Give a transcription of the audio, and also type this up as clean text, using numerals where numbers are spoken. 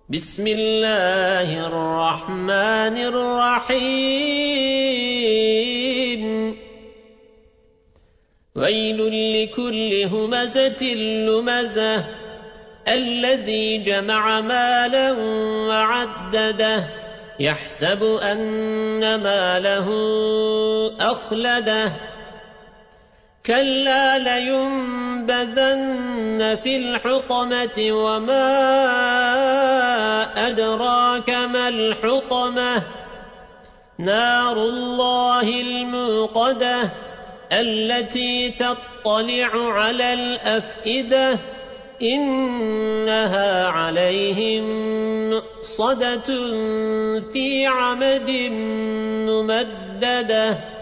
بسم الله الرحمن الرحيم ويل لكل همزة لمزة الذي جمع مالا وعدده يحسب أن ماله أخلده كلا لينبذن في الحطمة وما أدراك ما الحطمة نار الله الموقدة التي تطلع على الأفئدة إنها عليهم مؤصدة في عمد ممددة